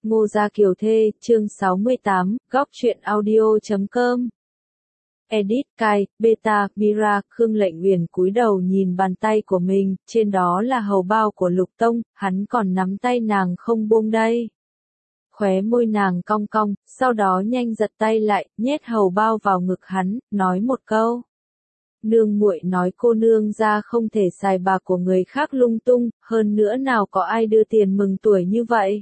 Ngô Gia Kiều Thê, chương 68, góc truyện audio.com. Edit, Kai, Beta, Mira, Khương Lệnh Uyển cúi đầu nhìn bàn tay của mình, trên đó là hầu bao của Lục Tông, hắn còn nắm tay nàng không buông đây. Khóe môi nàng cong cong, sau đó nhanh giật tay lại, nhét hầu bao vào ngực hắn, nói một câu. Nương muội nói cô nương ra không thể xài bạc của người khác lung tung, hơn nữa nào có ai đưa tiền mừng tuổi như vậy.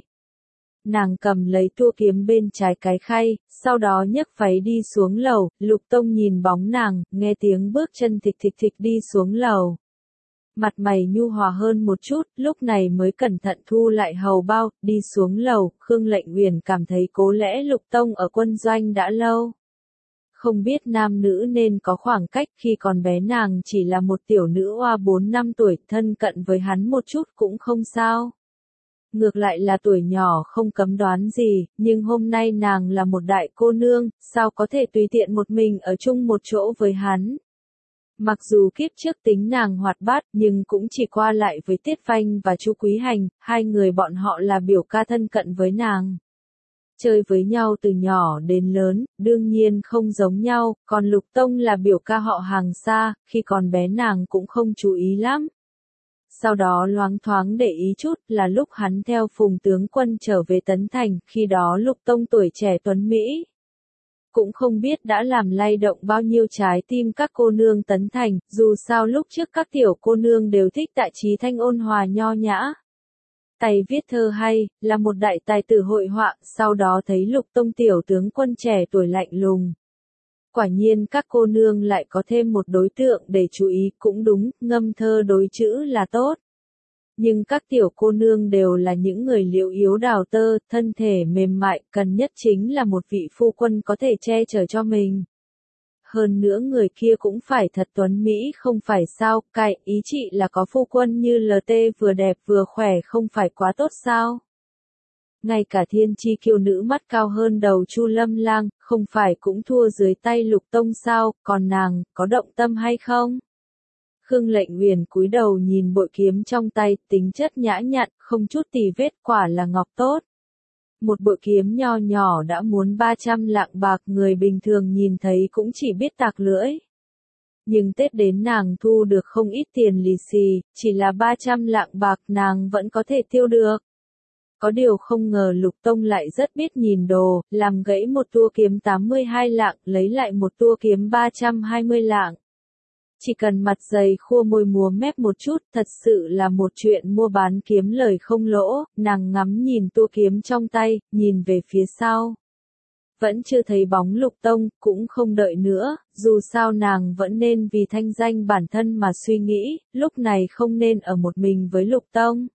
Nàng cầm lấy tua kiếm bên trái cái khay, sau đó nhấc váy đi xuống lầu, Lục Tông nhìn bóng nàng, nghe tiếng bước chân thịch thịch thịch đi xuống lầu. Mặt mày nhu hòa hơn một chút, lúc này mới cẩn thận thu lại hầu bao, đi xuống lầu, Khương Lệnh Uyển cảm thấy có lẽ Lục Tông ở quân doanh đã lâu. Không biết nam nữ nên có khoảng cách, khi còn bé nàng chỉ là một tiểu nữ oa 4 năm tuổi, thân cận với hắn một chút cũng không sao. Ngược lại là tuổi nhỏ không cấm đoán gì, nhưng hôm nay nàng là một đại cô nương, sao có thể tùy tiện một mình ở chung một chỗ với hắn. Mặc dù kiếp trước tính nàng hoạt bát, nhưng cũng chỉ qua lại với Tiết Phanh và Chu Quý Hành, hai người bọn họ là biểu ca thân cận với nàng. Chơi với nhau từ nhỏ đến lớn, đương nhiên không giống nhau, còn Lục Tông là biểu ca họ hàng xa, khi còn bé nàng cũng không chú ý lắm. Sau đó loáng thoáng để ý chút là lúc hắn theo Phùng tướng quân trở về Tấn Thành, khi đó Lục Tông tuổi trẻ tuấn Mỹ. Cũng không biết đã làm lay động bao nhiêu trái tim các cô nương Tấn Thành, dù sao lúc trước các tiểu cô nương đều thích Tạ Chí Thanh ôn hòa nho nhã. Tay viết thơ hay, là một đại tài tử hội họa, sau đó thấy Lục Tông tiểu tướng quân trẻ tuổi lạnh lùng. Quả nhiên các cô nương lại có thêm một đối tượng để chú ý, cũng đúng, ngâm thơ đối chữ là tốt. Nhưng các tiểu cô nương đều là những người liễu yếu đào tơ, thân thể mềm mại, cần nhất chính là một vị phu quân có thể che chở cho mình. Hơn nữa người kia cũng phải thật tuấn Mỹ không phải sao, cái ý chị là có phu quân như LT vừa đẹp vừa khỏe không phải quá tốt sao. Ngay cả thiên chi kiêu nữ mắt cao hơn đầu Chu Lâm Lang, không phải cũng thua dưới tay Lục Tông sao, còn nàng, có động tâm hay không? Khương Lệnh Uyển cúi đầu nhìn bội kiếm trong tay, tính chất nhã nhặn, không chút tì vết, quả là ngọc tốt. Một bội kiếm nho nhỏ đã muốn 300 lạng bạc, người bình thường nhìn thấy cũng chỉ biết tạc lưỡi. Nhưng Tết đến nàng thu được không ít tiền lì xì, chỉ là 300 lạng bạc nàng vẫn có thể tiêu được. Có điều không ngờ Lục Tông lại rất biết nhìn đồ, làm gãy một tua kiếm 82 lạng, lấy lại một tua kiếm 320 lạng. Chỉ cần mặt dày khua môi múa mép một chút, thật sự là một chuyện mua bán kiếm lời không lỗ, nàng ngắm nhìn tua kiếm trong tay, nhìn về phía sau. Vẫn chưa thấy bóng Lục Tông, cũng không đợi nữa, dù sao nàng vẫn nên vì thanh danh bản thân mà suy nghĩ, lúc này không nên ở một mình với Lục Tông.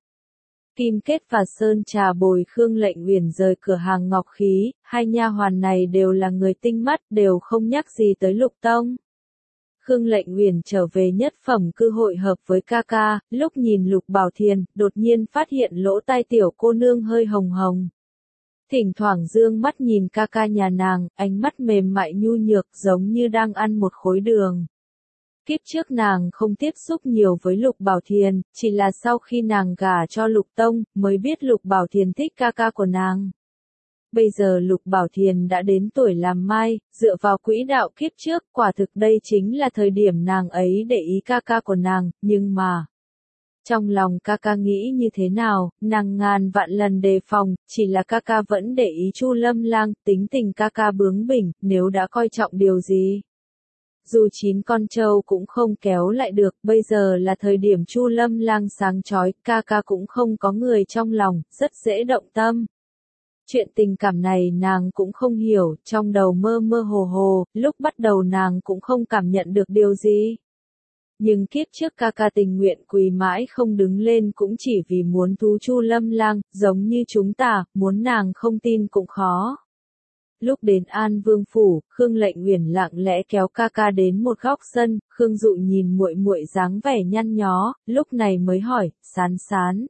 Kim Kết và Sơn Trà bồi Khương Lệnh Uyển rời cửa hàng ngọc khí, hai nha hoàn này đều là người tinh mắt, đều không nhắc gì tới Lục Tông. Khương Lệnh Uyển trở về nhất phẩm cư hội hợp với ca ca, lúc nhìn Lục Bảo Thiền, đột nhiên phát hiện lỗ tai tiểu cô nương hơi hồng hồng. Thỉnh thoảng dương mắt nhìn ca ca nhà nàng, ánh mắt mềm mại nhu nhược giống như đang ăn một khối đường. Kiếp trước nàng không tiếp xúc nhiều với Lục Bảo Thiền, chỉ là sau khi nàng gả cho Lục Tông, mới biết Lục Bảo Thiền thích ca ca của nàng. Bây giờ Lục Bảo Thiền đã đến tuổi làm mai, dựa vào quỹ đạo kiếp trước, quả thực đây chính là thời điểm nàng ấy để ý ca ca của nàng, nhưng mà... Trong lòng ca ca nghĩ như thế nào, nàng ngàn vạn lần đề phòng, chỉ là ca ca vẫn để ý Chu Lâm Lang, tính tình ca ca bướng bỉnh, nếu đã coi trọng điều gì. Dù 9 con trâu cũng không kéo lại được, bây giờ là thời điểm Chu Lâm Lang sáng chói, ca ca cũng không có người trong lòng, rất dễ động tâm. Chuyện tình cảm này nàng cũng không hiểu, trong đầu mơ mơ hồ hồ, lúc bắt đầu nàng cũng không cảm nhận được điều gì. Nhưng kiếp trước ca ca tình nguyện quỳ mãi không đứng lên cũng chỉ vì muốn thú Chu Lâm Lang, giống như chúng ta, muốn nàng không tin cũng khó. Lúc đến An Vương phủ, Khương Lệnh Uyển lặng lẽ kéo ca ca đến một góc sân, Khương Dụ nhìn muội muội dáng vẻ nhăn nhó, lúc này mới hỏi, Sán Sán.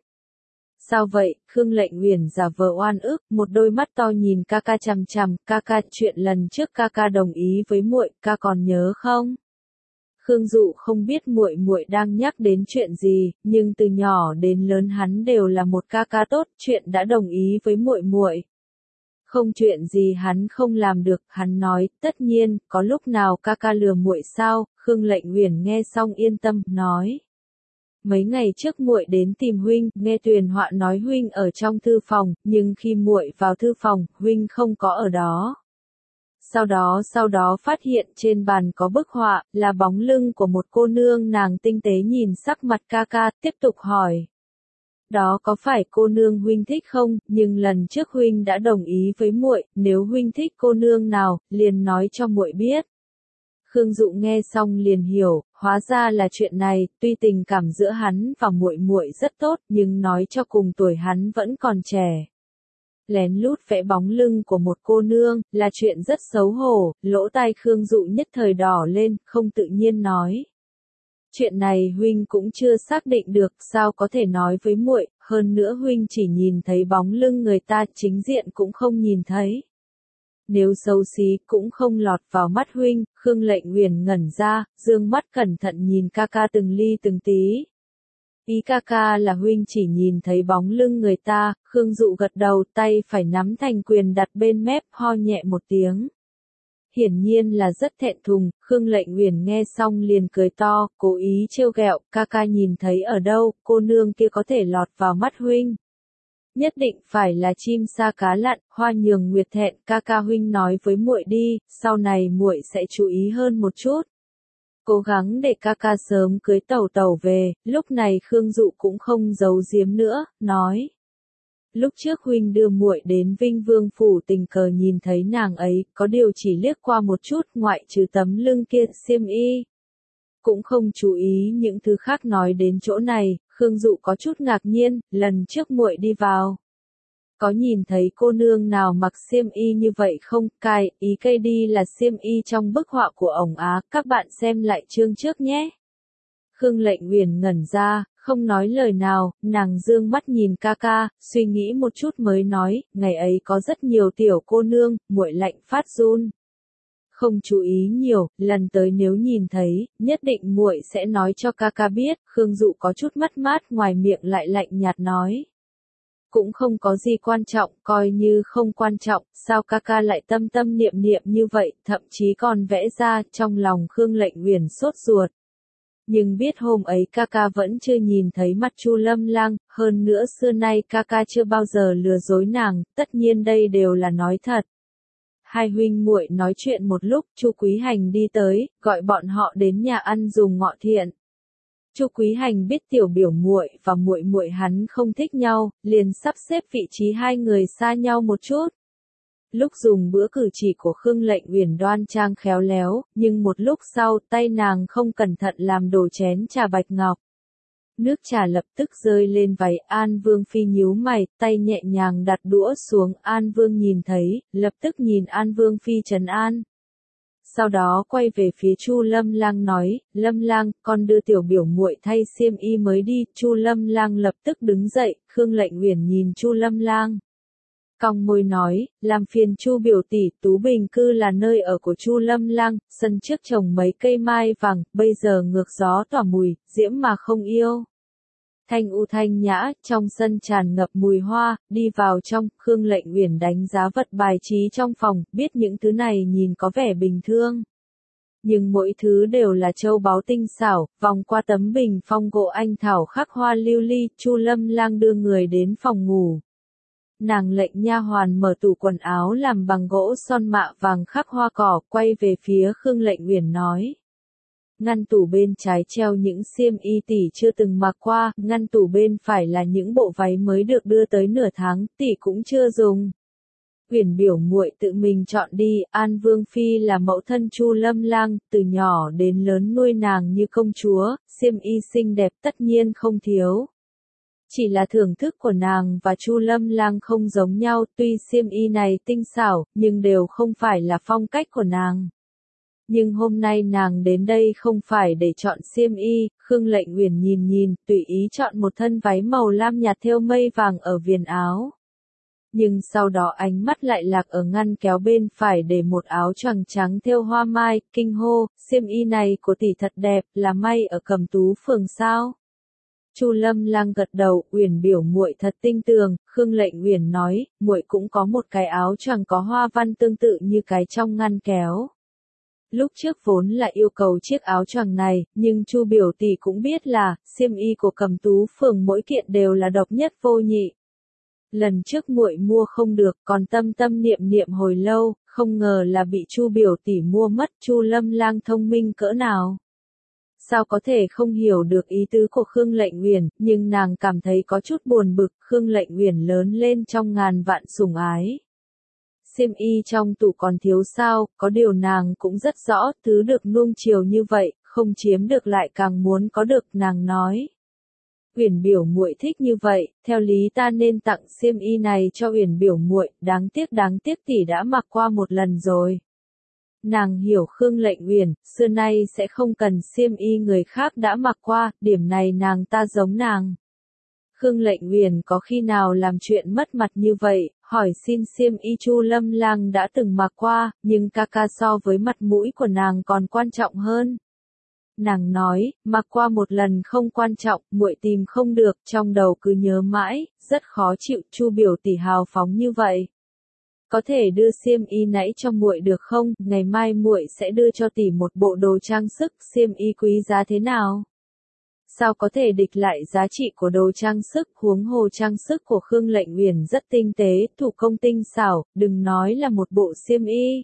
Sao vậy? Khương Lệnh Uyển giả vờ oan ức, một đôi mắt to nhìn ca ca chằm chằm, ca ca, chuyện lần trước ca ca đồng ý với muội, ca còn nhớ không? Khương Dụ không biết muội muội đang nhắc đến chuyện gì, nhưng từ nhỏ đến lớn hắn đều là một ca ca tốt, chuyện đã đồng ý với muội muội. Không chuyện gì hắn không làm được, hắn nói, tất nhiên, có lúc nào ca ca lừa muội sao? Khương Lệnh Uyển nghe xong yên tâm, nói. Mấy ngày trước muội đến tìm huynh, nghe Tuyền Họa nói huynh ở trong thư phòng, nhưng khi muội vào thư phòng, huynh không có ở đó. Sau đó phát hiện trên bàn có bức họa, là bóng lưng của một cô nương, nàng tinh tế nhìn sắc mặt ca ca, tiếp tục hỏi. Đó có phải cô nương huynh thích không, nhưng lần trước huynh đã đồng ý với muội, nếu huynh thích cô nương nào, liền nói cho muội biết. Khương Dụ nghe xong liền hiểu, hóa ra là chuyện này, tuy tình cảm giữa hắn và muội muội rất tốt, nhưng nói cho cùng tuổi hắn vẫn còn trẻ. Lén lút vẽ bóng lưng của một cô nương, là chuyện rất xấu hổ, lỗ tai Khương Dụ nhất thời đỏ lên, không tự nhiên nói. Chuyện này huynh cũng chưa xác định được, sao có thể nói với muội, hơn nữa huynh chỉ nhìn thấy bóng lưng người ta, chính diện cũng không nhìn thấy. Nếu xấu xí cũng không lọt vào mắt huynh. Khương Lệnh Uyển ngẩn ra, dương mắt cẩn thận nhìn ca ca từng ly từng tí. Ý ca ca là huynh chỉ nhìn thấy bóng lưng người ta. Khương Dụ gật đầu, tay phải nắm thành quyền đặt bên mép, ho nhẹ một tiếng. Hiển nhiên là rất thẹn thùng. Khương Lệnh Uyển nghe xong liền cười to, cố ý trêu ghẹo, ca ca nhìn thấy ở đâu, cô nương kia có thể lọt vào mắt huynh. Nhất định phải là chim sa cá lặn. Hoa Nhường Nguyệt thẹn, ca ca huynh nói với muội đi, sau này muội sẽ chú ý hơn một chút. Cố gắng để ca ca sớm cưới Tẩu Tẩu về. Lúc này Khương Dụ cũng không giấu giếm nữa, nói. Lúc trước huynh đưa muội đến Vinh Vương phủ, tình cờ nhìn thấy nàng ấy, có điều chỉ liếc qua một chút, ngoại trừ tấm lưng kia, xiêm y. Cũng không chú ý những thứ khác. Nói đến chỗ này, Khương Dụ có chút ngạc nhiên, lần trước muội đi vào. Có nhìn thấy cô nương nào mặc xiêm y như vậy không? Cai, ý cây đi là xiêm y trong bức họa của ổng Á, các bạn xem lại chương trước nhé. Khương Lệnh Uyển ngẩn ra, không nói lời nào, nàng dương mắt nhìn ca ca, suy nghĩ một chút mới nói, ngày ấy có rất nhiều tiểu cô nương, muội lạnh phát run. Không chú ý nhiều, lần tới nếu nhìn thấy, nhất định muội sẽ nói cho ca ca biết. Khương Dụ có chút mất mát, ngoài miệng lại lạnh nhạt nói. Cũng không có gì quan trọng, coi như không quan trọng, sao ca ca lại tâm tâm niệm niệm như vậy, thậm chí còn vẽ ra. Trong lòng Khương Lệnh Uyển sốt ruột. Nhưng biết hôm ấy ca ca vẫn chưa nhìn thấy mặt Chu Lâm Lang, hơn nữa xưa nay ca ca chưa bao giờ lừa dối nàng, tất nhiên đây đều là nói thật. Hai huynh muội nói chuyện một lúc, Chu Quý Hành đi tới, gọi bọn họ đến nhà ăn dùng ngọ thiện. Chu Quý Hành biết tiểu biểu muội và muội muội hắn không thích nhau, liền sắp xếp vị trí hai người xa nhau một chút. Lúc dùng bữa cử chỉ của Khương Lệnh Uyển đoan trang khéo léo, nhưng một lúc sau tay nàng không cẩn thận làm đổ chén trà bạch ngọc. Nước trà lập tức rơi lên váy. An Vương Phi nhíu mày, tay nhẹ nhàng đặt đũa xuống. An Vương nhìn thấy, lập tức nhìn An Vương Phi trấn an. Sau đó quay về phía Chu Lâm Lang nói, Lâm Lang, con đưa tiểu biểu muội thay xiêm y mới đi. Chu Lâm Lang lập tức đứng dậy. Khương Lệnh Uyển nhìn Chu Lâm Lang, cong môi nói, làm phiền Chu biểu tỷ. Tú Bình cư là nơi ở của Chu Lâm Lang, sân trước trồng mấy cây mai vàng, bây giờ ngược gió tỏa mùi, diễm mà không yêu. Thanh u thanh nhã, trong sân tràn ngập mùi hoa. Đi vào trong, Khương Lệnh Uyển đánh giá vật bài trí trong phòng, biết những thứ này nhìn có vẻ bình thường. Nhưng mỗi thứ đều là châu báu tinh xảo. Vòng qua tấm bình phong gỗ anh thảo khắc hoa lưu ly, Chu Lâm Lang đưa người đến phòng ngủ. Nàng lệnh nha hoàn mở tủ quần áo làm bằng gỗ son mạ vàng khắc hoa cỏ, quay về phía Khương Lệnh Uyển nói. Ngăn tủ bên trái treo những xiêm y tỷ chưa từng mặc qua, ngăn tủ bên phải là những bộ váy mới được đưa tới nửa tháng, tỷ cũng chưa dùng. Uyển biểu muội tự mình chọn đi. An Vương Phi là mẫu thân Chu Lâm Lang, từ nhỏ đến lớn nuôi nàng như công chúa, xiêm y xinh đẹp tất nhiên không thiếu. Chỉ là thưởng thức của nàng và Chu Lâm Lang không giống nhau, tuy xiêm y này tinh xảo, nhưng đều không phải là phong cách của nàng. Nhưng hôm nay nàng đến đây không phải để chọn xiêm y. Khương Lệnh Uyển nhìn nhìn, tùy ý chọn một thân váy màu lam nhạt thêu mây vàng ở viền áo. Nhưng sau đó ánh mắt lại lạc ở ngăn kéo bên phải để một áo choàng trắng thêu hoa mai, kinh hô, xiêm y này của tỷ thật đẹp, là may ở Cẩm Tú phường sao? Chu Lâm Lang gật đầu, Uyển biểu muội thật tinh tường. Khương Lệnh Uyển nói, muội cũng có một cái áo choàng có hoa văn tương tự như cái trong ngăn kéo. Lúc trước vốn là yêu cầu chiếc áo choàng này, nhưng Chu biểu tỷ cũng biết là xiêm y của Cẩm Tú phường mỗi kiện đều là độc nhất vô nhị. Lần trước muội mua không được, còn tâm tâm niệm niệm hồi lâu, không ngờ là bị Chu biểu tỷ mua mất. Chu Lâm Lang thông minh cỡ nào? Sao có thể không hiểu được ý tứ của Khương Lệnh Uyển, nhưng nàng cảm thấy có chút buồn bực. Khương Lệnh Uyển lớn lên trong ngàn vạn sủng ái. Xiêm y trong tủ còn thiếu sao? Có điều nàng cũng rất rõ, thứ được nuông chiều như vậy, không chiếm được lại càng muốn có được. Nàng nói, Uyển biểu muội thích như vậy, theo lý ta nên tặng xiêm y này cho Uyển biểu muội, đáng tiếc tỷ đã mặc qua một lần rồi. Nàng hiểu Khương Lệnh Uyển, xưa nay sẽ không cần xiêm y người khác đã mặc qua, điểm này nàng ta giống nàng. Khương Lệnh Uyển có khi nào làm chuyện mất mặt như vậy, hỏi xin xiêm y Chu Lâm Lang đã từng mặc qua, nhưng ca ca so với mặt mũi của nàng còn quan trọng hơn. Nàng nói, mặc qua một lần không quan trọng, muội tìm không được, trong đầu cứ nhớ mãi, rất khó chịu. Chu biểu tỷ hào phóng như vậy. Có thể đưa xiêm y nãy cho muội được không? Ngày mai muội sẽ đưa cho tỷ một bộ đồ trang sức. Xiêm y quý giá thế nào? Sao có thể địch lại giá trị của đồ trang sức? Huống hồ trang sức của Khương Lệnh Uyển rất tinh tế, thủ công tinh xảo, đừng nói là một bộ xiêm y.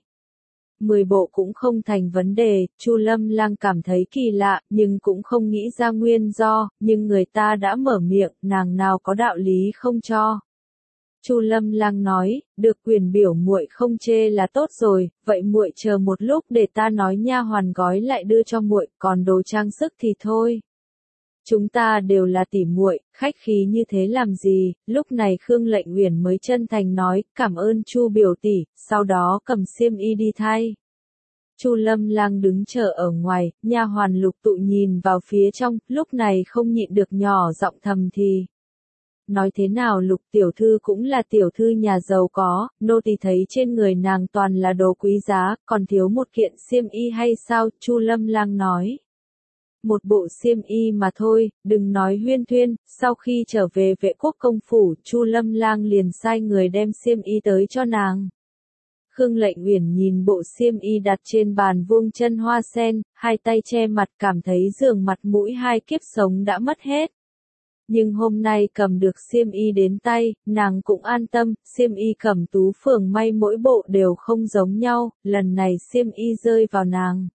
10 bộ cũng không thành vấn đề. Chu Lâm Lang cảm thấy kỳ lạ, nhưng cũng không nghĩ ra nguyên do, nhưng người ta đã mở miệng, nàng nào có đạo lý không cho. Chu Lâm Lang nói, được, Uyển biểu muội không chê là tốt rồi, vậy muội chờ một lúc để ta nói nha hoàn gói lại đưa cho muội, còn đồ trang sức thì thôi. Chúng ta đều là tỉ muội, khách khí như thế làm gì? Lúc này Khương Lệnh Uyển mới chân thành nói, cảm ơn Chu biểu tỷ, sau đó cầm xiêm y đi thay. Chu Lâm Lang đứng chờ ở ngoài, nha hoàn Lục Tụ nhìn vào phía trong, lúc này không nhịn được nhỏ giọng thầm thì. Nói thế nào Lục tiểu thư cũng là tiểu thư nhà giàu có, nô tỳ thấy trên người nàng toàn là đồ quý giá, còn thiếu một kiện xiêm y hay sao? Chu Lâm Lang nói. Một bộ xiêm y mà thôi, đừng nói huyên thuyên. Sau khi trở về Vệ Quốc công phủ, Chu Lâm Lang liền sai người đem xiêm y tới cho nàng. Khương Lệnh Uyển nhìn bộ xiêm y đặt trên bàn vuông chân hoa sen, hai tay che mặt cảm thấy dường mặt mũi hai kiếp sống đã mất hết. Nhưng hôm nay cầm được xiêm y đến tay, nàng cũng an tâm. Xiêm y Cẩm Tú phường may mỗi bộ đều không giống nhau, lần này xiêm y rơi vào nàng.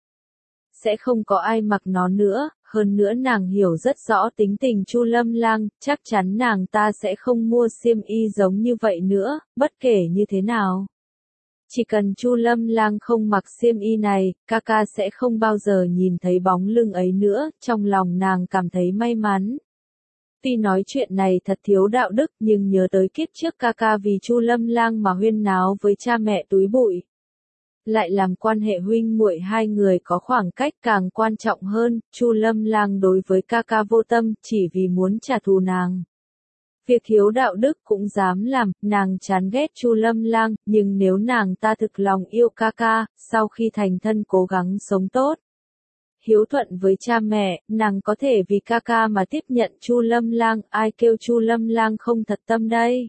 Sẽ không có ai mặc nó nữa, hơn nữa nàng hiểu rất rõ tính tình Chu Lâm Lang, chắc chắn nàng ta sẽ không mua xiêm y giống như vậy nữa, bất kể như thế nào. Chỉ cần Chu Lâm Lang không mặc xiêm y này, ca ca sẽ không bao giờ nhìn thấy bóng lưng ấy nữa, trong lòng nàng cảm thấy may mắn. Tuy nói chuyện này thật thiếu đạo đức, nhưng nhớ tới kiếp trước ca ca vì Chu Lâm Lang mà huyên náo với cha mẹ túi bụi. Lại làm quan hệ huynh muội hai người có khoảng cách càng quan trọng hơn. Chu Lâm Lang đối với ca ca vô tâm, chỉ vì muốn trả thù nàng. Việc thiếu đạo đức cũng dám làm, nàng chán ghét Chu Lâm Lang, nhưng nếu nàng ta thực lòng yêu ca ca, sau khi thành thân cố gắng sống tốt, hiếu thuận với cha mẹ, nàng có thể vì ca ca mà tiếp nhận Chu Lâm Lang. Ai kêu Chu Lâm Lang không thật tâm đây?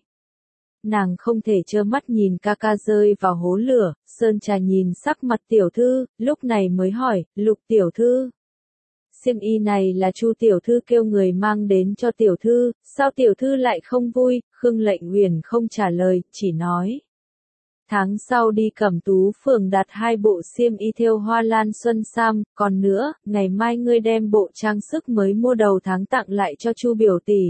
Nàng không thể trơ mắt nhìn ca ca rơi vào hố lửa. Sơn Trà nhìn sắc mặt tiểu thư, lúc này mới hỏi, Lục tiểu thư, xiêm y này là Chu tiểu thư kêu người mang đến cho tiểu thư, sao tiểu thư lại không vui? Khương Lệnh Uyển không trả lời, chỉ nói. Tháng sau đi Cẩm Tú phường đặt 2 bộ xiêm y thêu hoa lan xuân sam, còn nữa, ngày mai ngươi đem bộ trang sức mới mua đầu tháng tặng lại cho Chu biểu tỷ.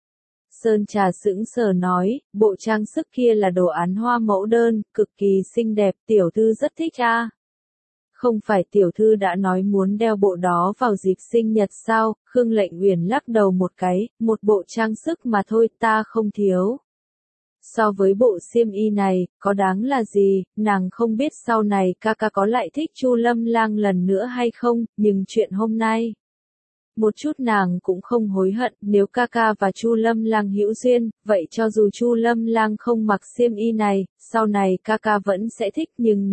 Sơn Trà sững sờ nói, bộ trang sức kia là đồ án hoa mẫu đơn, cực kỳ xinh đẹp, tiểu thư rất thích a. Không phải tiểu thư đã nói muốn đeo bộ đó vào dịp sinh nhật sao? Khương Lệnh Uyển lắc đầu một cái, một bộ trang sức mà thôi, ta không thiếu. So với bộ xiêm y này, có đáng là gì? Nàng không biết sau này ca ca có lại thích Chu Lâm Lang lần nữa hay không, nhưng chuyện hôm nay, Một chút nàng cũng không hối hận, nếu ca ca và Chu Lâm Lang hữu duyên, vậy cho dù Chu Lâm Lang không mặc xiêm y này, sau này ca ca vẫn sẽ thích, nhưng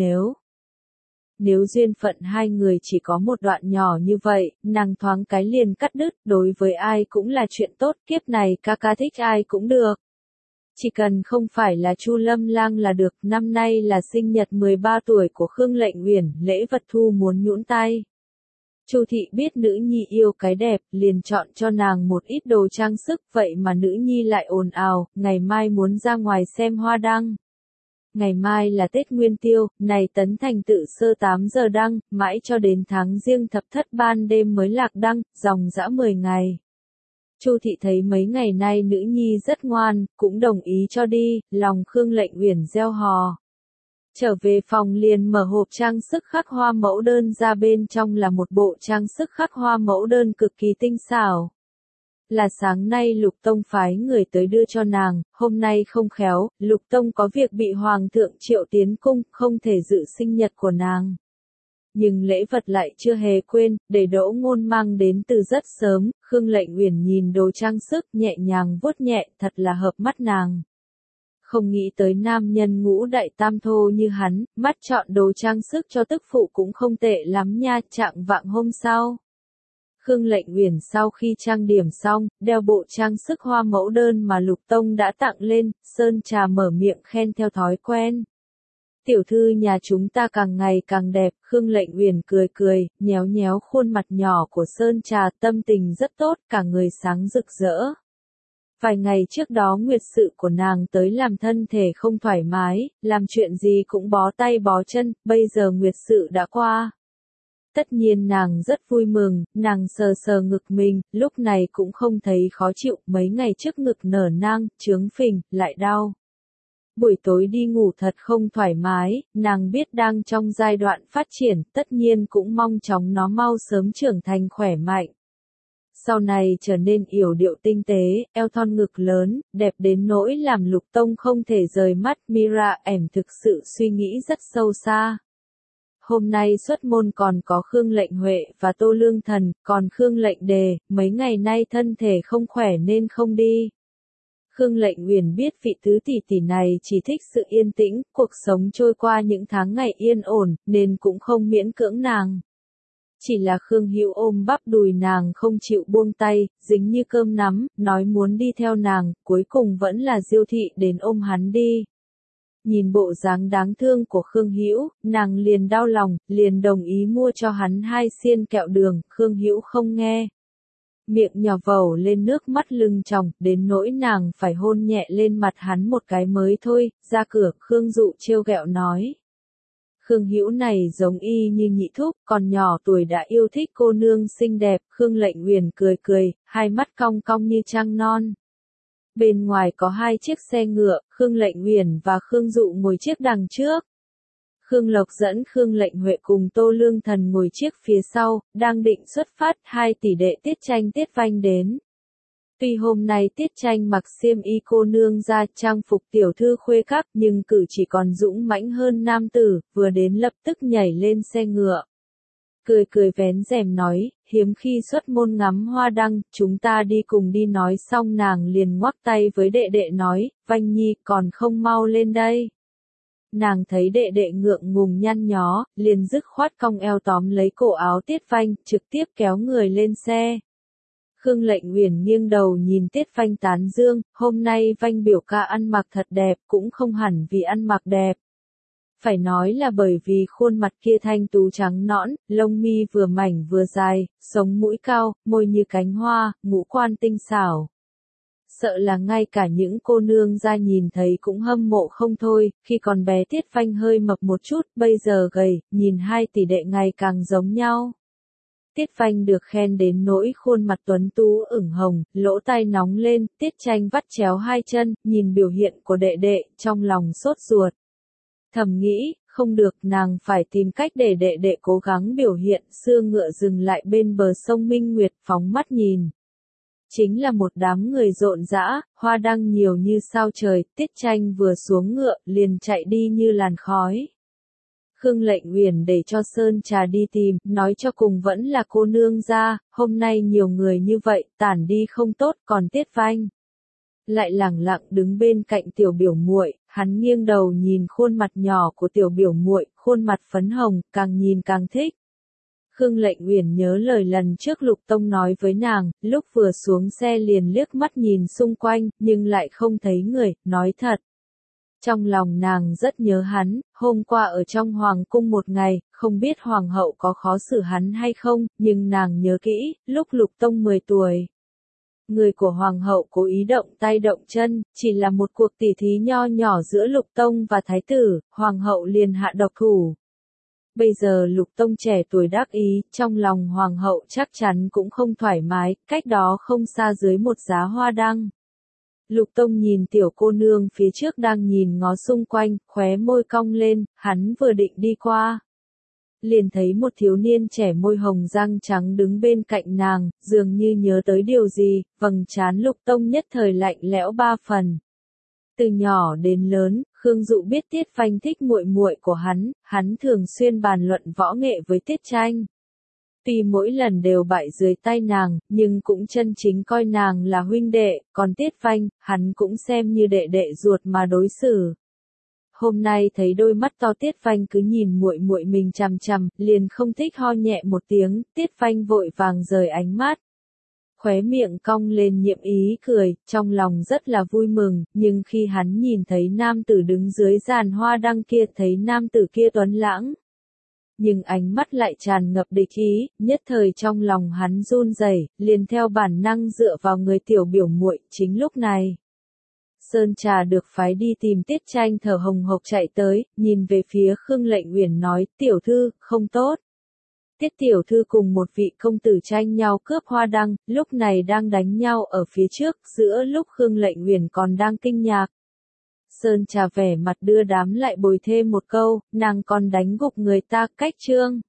nếu duyên phận hai người chỉ có một đoạn nhỏ như vậy, nàng thoáng cái liền cắt đứt, đối với ai cũng là chuyện tốt, kiếp này ca ca thích ai cũng được. Chỉ cần không phải là Chu Lâm Lang là được, năm nay là sinh nhật 13 tuổi của Khương Lệnh Uyển, lễ vật thu muốn nhũn tay. Chu thị biết nữ nhi yêu cái đẹp, liền chọn cho nàng một ít đồ trang sức, vậy mà nữ nhi lại ồn ào, ngày mai muốn ra ngoài xem hoa đăng. Ngày mai là Tết Nguyên Tiêu, này Tấn Thành tự sơ 8 giờ đăng, mãi cho đến tháng Giêng Thập Thất ban đêm mới lạc đăng, dòng dã 10 ngày. Chu thị thấy mấy ngày nay nữ nhi rất ngoan, cũng đồng ý cho đi, lòng Khương Lệnh Uyển reo hò. Trở về phòng liền mở hộp trang sức khắc hoa mẫu đơn ra, bên trong là một bộ trang sức khắc hoa mẫu đơn cực kỳ tinh xảo. Là sáng nay Lục Tông phái người tới đưa cho nàng, hôm nay không khéo, Lục Tông có việc bị Hoàng thượng triệu tiến cung, không thể dự sinh nhật của nàng. Nhưng lễ vật lại chưa hề quên, để Đỗ Ngôn mang đến từ rất sớm, Khương Lệnh Uyển nhìn đồ trang sức nhẹ nhàng vuốt nhẹ, thật là hợp mắt nàng. Không nghĩ tới nam nhân ngũ đại tam thô như hắn, mắt chọn đồ trang sức cho tức phụ cũng không tệ lắm nha. Trạng vạng hôm sau, Khương Lệnh Uyển sau khi trang điểm xong, đeo bộ trang sức hoa mẫu đơn mà Lục Tông đã tặng lên, Sơn Trà mở miệng khen theo thói quen. Tiểu thư nhà chúng ta càng ngày càng đẹp, Khương Lệnh Uyển cười cười, nhéo nhéo khuôn mặt nhỏ của Sơn Trà, tâm tình rất tốt, cả người sáng rực rỡ. Vài ngày trước đó nguyệt sự của nàng tới làm thân thể không thoải mái, làm chuyện gì cũng bó tay bó chân, bây giờ nguyệt sự đã qua. Tất nhiên nàng rất vui mừng, nàng sờ sờ ngực mình, lúc này cũng không thấy khó chịu, mấy ngày trước ngực nở nang, trướng phình, lại đau. Buổi tối đi ngủ thật không thoải mái, nàng biết đang trong giai đoạn phát triển, tất nhiên cũng mong chóng nó mau sớm trưởng thành khỏe mạnh. Sau này trở nên yểu điệu tinh tế, eo thon ngực lớn, đẹp đến nỗi làm Lục Tông không thể rời mắt. Mira ẻm thực sự suy nghĩ rất sâu xa. Hôm nay xuất môn còn có Khương Lệnh Huệ và Tô Lương Thần, còn Khương Lệnh Đề, mấy ngày nay thân thể không khỏe nên không đi. Khương Lệnh Uyển biết vị tứ tỷ tỷ này chỉ thích sự yên tĩnh, cuộc sống trôi qua những tháng ngày yên ổn, nên cũng không miễn cưỡng nàng. Chỉ là Khương Hữu ôm bắp đùi nàng không chịu buông tay, dính như cơm nắm, nói muốn đi theo nàng, cuối cùng vẫn là Diêu thị đến ôm hắn đi. Nhìn bộ dáng đáng thương của Khương Hữu, nàng liền đau lòng, liền đồng ý mua cho hắn 2 xiên kẹo đường, Khương Hữu không nghe. Miệng nhỏ vẩu lên nước mắt lưng tròng, đến nỗi nàng phải hôn nhẹ lên mặt hắn một cái mới thôi. Ra cửa, Khương Dụ trêu ghẹo nói. Khương Hữu này giống y như nhị thúc, còn nhỏ tuổi đã yêu thích cô nương xinh đẹp. Khương Lệnh Uyển cười cười, hai mắt cong cong như trăng non. Bên ngoài có 2 chiếc xe ngựa, Khương Lệnh Uyển và Khương Dụ ngồi chiếc đằng trước. Khương Lộc dẫn Khương Lệnh Huệ cùng Tô Lương Thần ngồi chiếc phía sau, đang định xuất phát, 2 tỷ đệ Tiết Tranh Tiết Vanh đến. Tuy hôm nay Tiết Tranh mặc xiêm y cô nương ra trang phục tiểu thư khuê các, nhưng cử chỉ còn dũng mãnh hơn nam tử, vừa đến lập tức nhảy lên xe ngựa. Cười cười vén rèm nói, hiếm khi xuất môn ngắm hoa đăng, chúng ta đi cùng đi. Nói xong nàng liền ngoắc tay với đệ đệ nói, Vanh Nhi còn không mau lên đây. Nàng thấy đệ đệ ngượng ngùng nhăn nhó, liền dứt khoát cong eo tóm lấy cổ áo Tiết Vanh, trực tiếp kéo người lên xe. Khương Lệnh Uyển nghiêng đầu nhìn Tiết Vanh tán dương, hôm nay Vanh biểu ca ăn mặc thật đẹp, cũng không hẳn vì ăn mặc đẹp. Phải nói là bởi vì khuôn mặt kia thanh tú trắng nõn, lông mi vừa mảnh vừa dài, sống mũi cao, môi như cánh hoa, ngũ quan tinh xảo. Sợ là ngay cả những cô nương ra nhìn thấy cũng hâm mộ không thôi, khi còn bé Tiết Vanh hơi mập một chút, bây giờ gầy, nhìn 2 tỷ đệ ngày càng giống nhau. Tiết Vanh được khen đến nỗi khuôn mặt tuấn tú ửng hồng, lỗ tai nóng lên, Tiết Tranh vắt chéo 2 chân, nhìn biểu hiện của đệ đệ, trong lòng sốt ruột. Thầm nghĩ, không được, nàng phải tìm cách để đệ đệ cố gắng biểu hiện. Xưa ngựa dừng lại bên bờ sông Minh Nguyệt, phóng mắt nhìn. Chính là một đám người rộn rã, hoa đăng nhiều như sao trời. Tiết Tranh vừa xuống ngựa, liền chạy đi như làn khói. Khương Lệnh Uyển để cho Sơn Trà đi tìm, nói cho cùng vẫn là cô nương gia, hôm nay nhiều người như vậy, tản đi không tốt, còn Tiết Vanh lại lẳng lặng đứng bên cạnh tiểu biểu muội, hắn nghiêng đầu nhìn khuôn mặt nhỏ của tiểu biểu muội, khuôn mặt phấn hồng, càng nhìn càng thích. Khương Lệnh Uyển nhớ lời lần trước Lục Tông nói với nàng, lúc vừa xuống xe liền liếc mắt nhìn xung quanh, nhưng lại không thấy người, nói thật. Trong lòng nàng rất nhớ hắn, hôm qua ở trong hoàng cung một ngày, không biết hoàng hậu có khó xử hắn hay không, nhưng nàng nhớ kỹ, lúc Lục Tông 10 tuổi. Người của hoàng hậu cố ý động tay động chân, chỉ là một cuộc tỉ thí nho nhỏ giữa Lục Tông và thái tử, hoàng hậu liền hạ độc thủ. Bây giờ Lục Tông trẻ tuổi đắc ý, trong lòng hoàng hậu chắc chắn cũng không thoải mái, cách đó không xa dưới một giá hoa đăng. Lục Tông nhìn tiểu cô nương phía trước đang nhìn ngó xung quanh, khóe môi cong lên, hắn vừa định đi qua. Liền thấy một thiếu niên trẻ môi hồng răng trắng đứng bên cạnh nàng, dường như nhớ tới điều gì, vầng trán Lục Tông nhất thời lạnh lẽo 3 phần. Từ nhỏ đến lớn, Khương Dụ biết Tiết Vanh thích muội muội của hắn thường xuyên bàn luận võ nghệ với Tiết Tranh. Tuy mỗi lần đều bại dưới tay nàng, nhưng cũng chân chính coi nàng là huynh đệ, còn Tiết Vanh, hắn cũng xem như đệ đệ ruột mà đối xử. Hôm nay thấy đôi mắt to Tiết Vanh cứ nhìn muội muội mình chằm chằm, liền không thích ho nhẹ một tiếng, Tiết Vanh vội vàng rời ánh mắt. Khóe miệng cong lên nhiệm ý cười, trong lòng rất là vui mừng, nhưng khi hắn nhìn thấy nam tử đứng dưới giàn hoa đăng kia, thấy nam tử kia tuấn lãng. Nhưng ánh mắt lại tràn ngập địch ý, nhất thời trong lòng hắn run rẩy, liền theo bản năng dựa vào người tiểu biểu muội. Chính lúc này, Sơn Trà được phái đi tìm Tiết Tranh thở hồng hộc chạy tới, nhìn về phía Khương Lệnh Uyển nói, tiểu thư, không tốt. Tiết tiểu thư cùng một vị công tử tranh nhau cướp hoa đăng, lúc này đang đánh nhau ở phía trước, giữa lúc Khương Lệnh Uyển còn đang kinh ngạc. Sơn Trà vẻ mặt đưa đám lại bồi thêm một câu, nàng còn đánh gục người ta, cách trương.